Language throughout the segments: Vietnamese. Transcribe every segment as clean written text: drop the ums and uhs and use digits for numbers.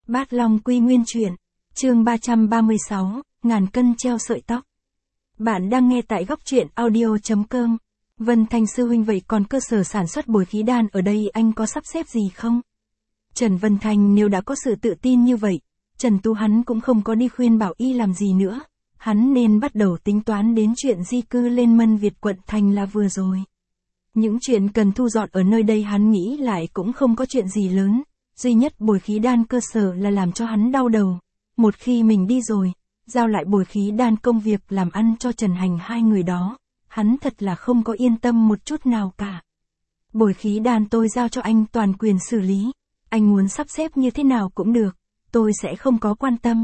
Bát Long Quy Nguyên Truyện, chương 336, ngàn cân treo sợi tóc. Bạn đang nghe tại góc truyện audio.com. Vân Thanh sư huynh, vậy còn cơ sở sản xuất bồi khí đan ở đây anh có sắp xếp gì không? Trần Vân Thanh nếu đã có sự tự tin như vậy, Trần Tú hắn cũng không có đi khuyên bảo y làm gì nữa. Hắn nên bắt đầu tính toán đến chuyện di cư lên Mân Việt quận thành là vừa rồi. Những chuyện cần thu dọn ở nơi đây hắn nghĩ lại cũng không có chuyện gì lớn. Duy nhất bồi khí đan cơ sở là làm cho hắn đau đầu. Một khi mình đi rồi, giao lại bồi khí đan công việc làm ăn cho Trần Hành hai người đó, hắn thật là không có yên tâm một chút nào cả. Bồi khí đan tôi giao cho anh toàn quyền xử lý, anh muốn sắp xếp như thế nào cũng được, tôi sẽ không có quan tâm.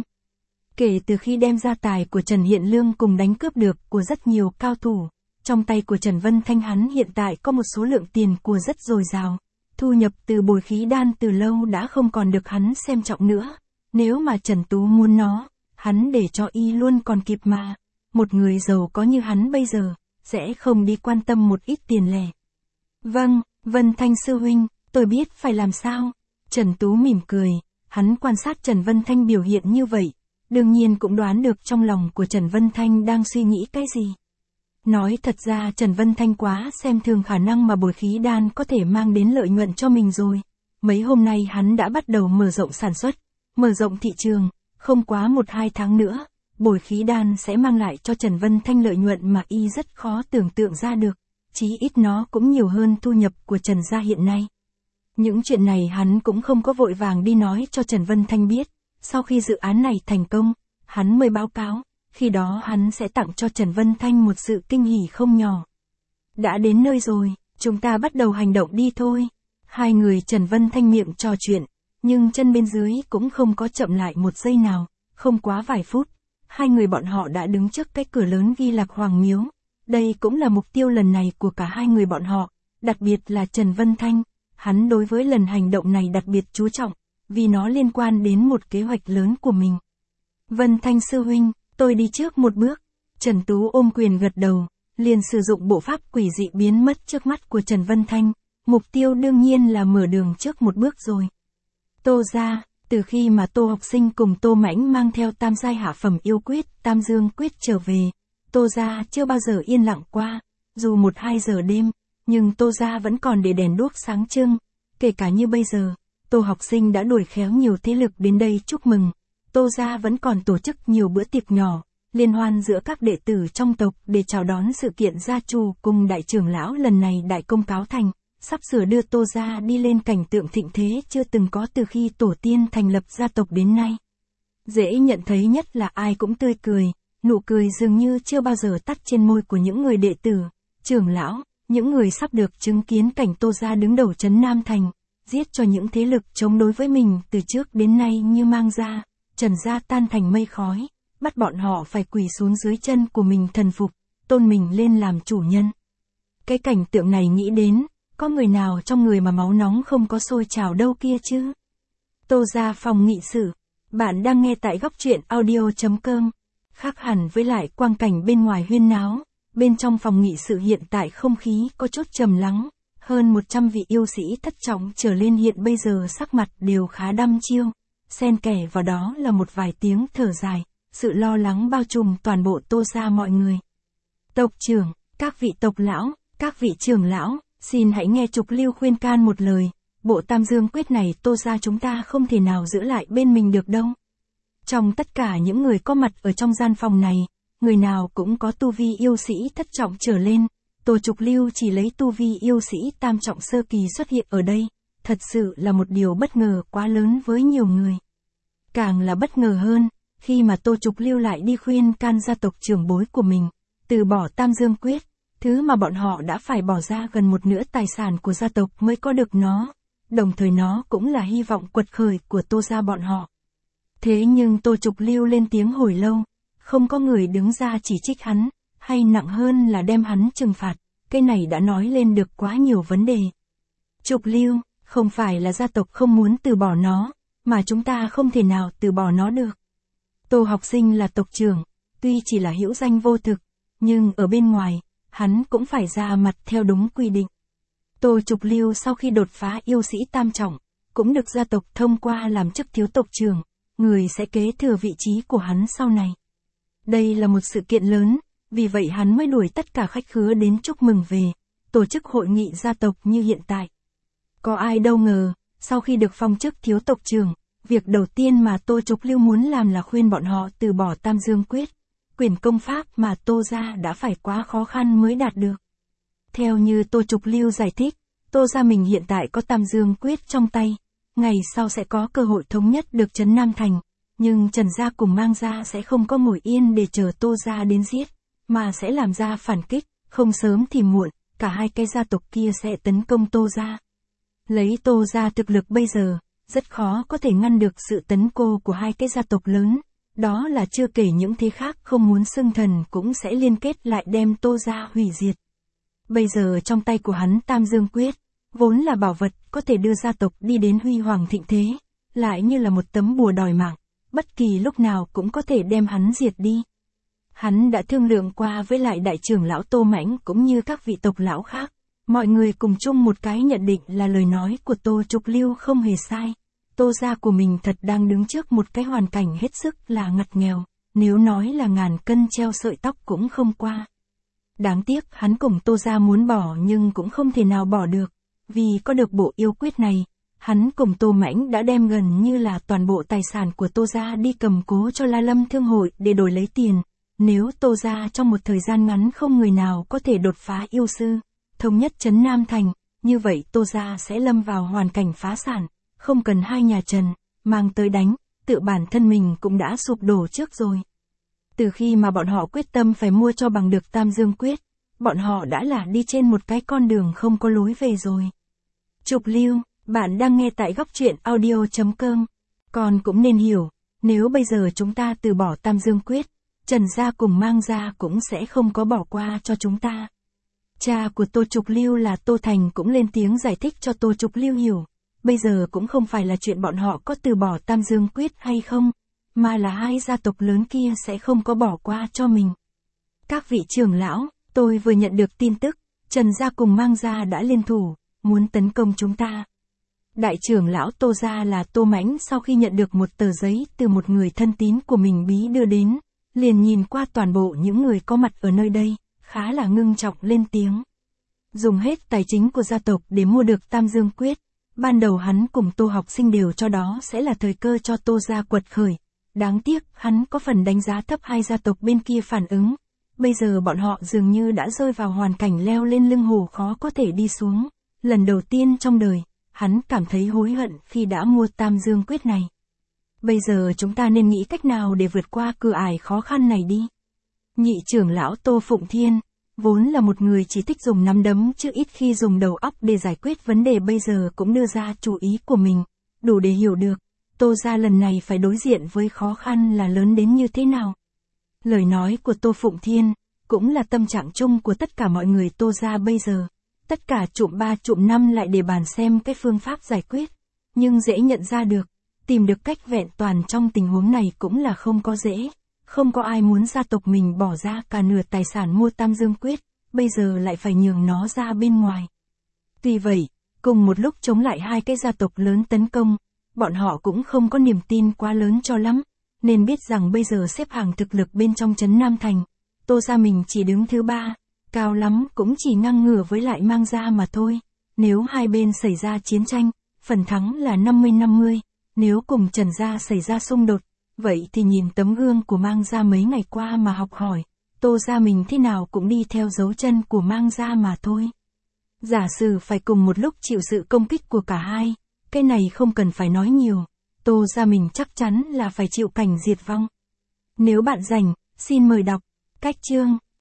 Kể từ khi đem gia tài của Trần Hiện Lương cùng đánh cướp được của rất nhiều cao thủ, trong tay của Trần Vân Thanh hắn hiện tại có một số lượng tiền của rất dồi dào. Thu nhập từ bồi khí đan từ lâu đã không còn được hắn xem trọng nữa. Nếu mà Trần Tú muốn nó, hắn để cho y luôn còn kịp mà. Một người giàu có như hắn bây giờ, sẽ không đi quan tâm một ít tiền lẻ. Vâng, Vân Thanh sư huynh, tôi biết phải làm sao. Trần Tú mỉm cười, hắn quan sát Trần Vân Thanh biểu hiện như vậy, đương nhiên cũng đoán được trong lòng của Trần Vân Thanh đang suy nghĩ cái gì. Nói thật ra Trần Vân Thanh quá xem thường khả năng mà bồi khí đan có thể mang đến lợi nhuận cho mình rồi. Mấy hôm nay hắn đã bắt đầu mở rộng sản xuất, mở rộng thị trường, không quá 1-2 tháng nữa, bồi khí đan sẽ mang lại cho Trần Vân Thanh lợi nhuận mà y rất khó tưởng tượng ra được, chí ít nó cũng nhiều hơn thu nhập của Trần gia hiện nay. Những chuyện này hắn cũng không có vội vàng đi nói cho Trần Vân Thanh biết, sau khi dự án này thành công, hắn mới báo cáo. Khi đó hắn sẽ tặng cho Trần Vân Thanh một sự kinh hỉ không nhỏ. Đã đến nơi rồi, chúng ta bắt đầu hành động đi thôi. Hai người Trần Vân Thanh miệng trò chuyện, nhưng chân bên dưới cũng không có chậm lại một giây nào, không quá vài phút. Hai người bọn họ đã đứng trước cái cửa lớn ghi Lạc Hoàng Miếu. Đây cũng là mục tiêu lần này của cả hai người bọn họ, đặc biệt là Trần Vân Thanh. Hắn đối với lần hành động này đặc biệt chú trọng, vì nó liên quan đến một kế hoạch lớn của mình. Vân Thanh sư huynh, tôi đi trước một bước. Trần Tú ôm quyền gật đầu, liền sử dụng bộ pháp quỷ dị biến mất trước mắt của Trần Vân Thanh. Mục tiêu đương nhiên là mở đường trước một bước rồi. Tô gia, từ khi mà Tô học sinh cùng Tô Mãnh mang theo tam giai hạ phẩm yêu quyết, Tam Dương quyết trở về, Tô gia chưa bao giờ yên lặng qua. Dù 1-2 giờ đêm, nhưng Tô gia vẫn còn để đèn đuốc sáng trưng. Kể cả như bây giờ, Tô học sinh đã đuổi khéo nhiều thế lực đến đây chúc mừng. Tô gia vẫn còn tổ chức nhiều bữa tiệc nhỏ, liên hoan giữa các đệ tử trong tộc để chào đón sự kiện gia chủ cùng đại trưởng lão lần này đại công cáo thành, sắp sửa đưa Tô gia đi lên cảnh tượng thịnh thế chưa từng có từ khi tổ tiên thành lập gia tộc đến nay. Dễ nhận thấy nhất là ai cũng tươi cười, nụ cười dường như chưa bao giờ tắt trên môi của những người đệ tử, trưởng lão, những người sắp được chứng kiến cảnh Tô gia đứng đầu trấn Nam Thành, giết cho những thế lực chống đối với mình từ trước đến nay như Mang gia, Trần gia tan thành mây khói, bắt bọn họ phải quỳ xuống dưới chân của mình thần phục, tôn mình lên làm chủ nhân. Cái cảnh tượng này nghĩ đến, có người nào trong người mà máu nóng không có sôi trào đâu kia chứ? Tô gia phòng nghị sự, bạn đang nghe tại góc truyện audio.com. Khác hẳn với lại quang cảnh bên ngoài huyên náo, bên trong phòng nghị sự hiện tại không khí có chút trầm lắng. Hơn 100 vị yêu sĩ thất trọng trở lên hiện bây giờ sắc mặt đều khá đăm chiêu. Xen kẽ vào đó là một vài tiếng thở dài, sự lo lắng bao trùm toàn bộ Tô gia mọi người. Tộc trưởng, các vị tộc lão, các vị trưởng lão, xin hãy nghe Trục Lưu khuyên can một lời, bộ Tam Dương quyết này Tô gia chúng ta không thể nào giữ lại bên mình được đâu. Trong tất cả những người có mặt ở trong gian phòng này, người nào cũng có tu vi yêu sĩ thất trọng trở lên, Tô Trục Lưu chỉ lấy tu vi yêu sĩ tam trọng sơ kỳ xuất hiện ở đây. Thật sự là một điều bất ngờ quá lớn với nhiều người. Càng là bất ngờ hơn, khi mà Tô Trục Lưu lại đi khuyên can gia tộc trưởng bối của mình, từ bỏ Tam Dương quyết, thứ mà bọn họ đã phải bỏ ra gần một nửa tài sản của gia tộc mới có được nó, đồng thời nó cũng là hy vọng quật khởi của Tô gia bọn họ. Thế nhưng Tô Trục Lưu lên tiếng hồi lâu, không có người đứng ra chỉ trích hắn, hay nặng hơn là đem hắn trừng phạt, cái này đã nói lên được quá nhiều vấn đề. Trục Lưu, không phải là gia tộc không muốn từ bỏ nó, mà chúng ta không thể nào từ bỏ nó được. Tô học sinh là tộc trưởng, tuy chỉ là hữu danh vô thực, nhưng ở bên ngoài, hắn cũng phải ra mặt theo đúng quy định. Tô Trục Lưu sau khi đột phá yêu sĩ tam trọng, cũng được gia tộc thông qua làm chức thiếu tộc trưởng, người sẽ kế thừa vị trí của hắn sau này. Đây là một sự kiện lớn, vì vậy hắn mới đuổi tất cả khách khứa đến chúc mừng về, tổ chức hội nghị gia tộc như hiện tại. Có ai đâu ngờ, sau khi được phong chức thiếu tộc trưởng, việc đầu tiên mà Tô Trục Lưu muốn làm là khuyên bọn họ từ bỏ Tam Dương Quyết, quyền công pháp mà Tô gia đã phải quá khó khăn mới đạt được. Theo như Tô Trục Lưu giải thích, Tô gia mình hiện tại có Tam Dương Quyết trong tay, ngày sau sẽ có cơ hội thống nhất được trấn Nam Thành, nhưng Trần gia cùng Mang gia sẽ không có ngồi yên để chờ Tô gia đến giết, mà sẽ làm ra phản kích, không sớm thì muộn, cả hai cái gia tộc kia sẽ tấn công Tô gia. Lấy Tô gia thực lực bây giờ, rất khó có thể ngăn được sự tấn công của hai cái gia tộc lớn, đó là chưa kể những thế khác không muốn xưng thần cũng sẽ liên kết lại đem Tô gia hủy diệt. Bây giờ trong tay của hắn Tam Dương Quyết, vốn là bảo vật có thể đưa gia tộc đi đến huy hoàng thịnh thế, lại như là một tấm bùa đòi mạng, bất kỳ lúc nào cũng có thể đem hắn diệt đi. Hắn đã thương lượng qua với lại đại trưởng lão Tô Mãnh cũng như các vị tộc lão khác, mọi người cùng chung một cái nhận định là lời nói của Tô Trục Lưu không hề sai. Tô gia của mình thật đang đứng trước một cái hoàn cảnh hết sức là ngặt nghèo, nếu nói là ngàn cân treo sợi tóc cũng không qua. Đáng tiếc hắn cùng Tô gia muốn bỏ nhưng cũng không thể nào bỏ được, vì có được bộ yêu quyết này, hắn cùng Tô Mãnh đã đem gần như là toàn bộ tài sản của Tô gia đi cầm cố cho La Lâm Thương hội để đổi lấy tiền. Nếu Tô gia trong một thời gian ngắn không người nào có thể đột phá yêu sư, thống nhất trấn Nam Thành, như vậy Tô gia sẽ lâm vào hoàn cảnh phá sản, không cần hai nhà Trần mang tới đánh, tự bản thân mình cũng đã sụp đổ trước rồi. Từ khi mà bọn họ quyết tâm phải mua cho bằng được Tam Dương Quyết, bọn họ đã là đi trên một cái con đường không có lối về rồi. Trục Lưu, bạn đang nghe tại góc truyện audio.com. Con cũng nên hiểu, nếu bây giờ chúng ta từ bỏ Tam Dương Quyết, Trần gia cùng Mang gia cũng sẽ không có bỏ qua cho chúng ta. Cha của Tô Trục Lưu là Tô Thành cũng lên tiếng giải thích cho Tô Trục Lưu hiểu. Bây giờ cũng không phải là chuyện bọn họ có từ bỏ Tam Dương Quyết hay không, mà là hai gia tộc lớn kia sẽ không có bỏ qua cho mình. Các vị trưởng lão, tôi vừa nhận được tin tức, Trần gia cùng Mang gia đã liên thủ, muốn tấn công chúng ta. Đại trưởng lão Tô gia là Tô Mãnh sau khi nhận được một tờ giấy từ một người thân tín của mình bí đưa đến, liền nhìn qua toàn bộ những người có mặt ở nơi đây, khá là ngưng trọng lên tiếng. Dùng hết tài chính của gia tộc để mua được Tam Dương Quyết, ban đầu hắn cùng Tô học sinh đều cho đó sẽ là thời cơ cho Tô gia quật khởi. Đáng tiếc, hắn có phần đánh giá thấp hai gia tộc bên kia phản ứng. Bây giờ bọn họ dường như đã rơi vào hoàn cảnh leo lên lưng hổ khó có thể đi xuống. Lần đầu tiên trong đời, hắn cảm thấy hối hận khi đã mua Tam Dương Quyết này. Bây giờ chúng ta nên nghĩ cách nào để vượt qua cửa ải khó khăn này đi. Nhị trưởng lão Tô Phụng Thiên, vốn là một người chỉ thích dùng nắm đấm chứ ít khi dùng đầu óc để giải quyết vấn đề, bây giờ cũng đưa ra chủ ý của mình, đủ để hiểu được, Tô gia lần này phải đối diện với khó khăn là lớn đến như thế nào. Lời nói của Tô Phụng Thiên, cũng là tâm trạng chung của tất cả mọi người Tô gia bây giờ. Tất cả trụm 3 trụm 5 lại để bàn xem cái phương pháp giải quyết, nhưng dễ nhận ra được, tìm được cách vẹn toàn trong tình huống này cũng là không có dễ. Không có ai muốn gia tộc mình bỏ ra cả nửa tài sản mua Tam Dương Quyết, bây giờ lại phải nhường nó ra bên ngoài. Tuy vậy, cùng một lúc chống lại hai cái gia tộc lớn tấn công, bọn họ cũng không có niềm tin quá lớn cho lắm, nên biết rằng bây giờ xếp hàng thực lực bên trong trấn Nam Thành, Tô gia mình chỉ đứng thứ 3, cao lắm cũng chỉ ngang ngửa với lại Mang gia mà thôi. Nếu hai bên xảy ra chiến tranh, phần thắng là 50-50, nếu cùng Trần gia xảy ra xung đột, vậy thì nhìn tấm gương của Mang gia mấy ngày qua mà học hỏi, Tô gia mình thế nào cũng đi theo dấu chân của Mang gia mà thôi. Giả sử phải cùng một lúc chịu sự công kích của cả hai, cái này không cần phải nói nhiều, Tô gia mình chắc chắn là phải chịu cảnh diệt vong. Nếu bạn rảnh, xin mời đọc cách chương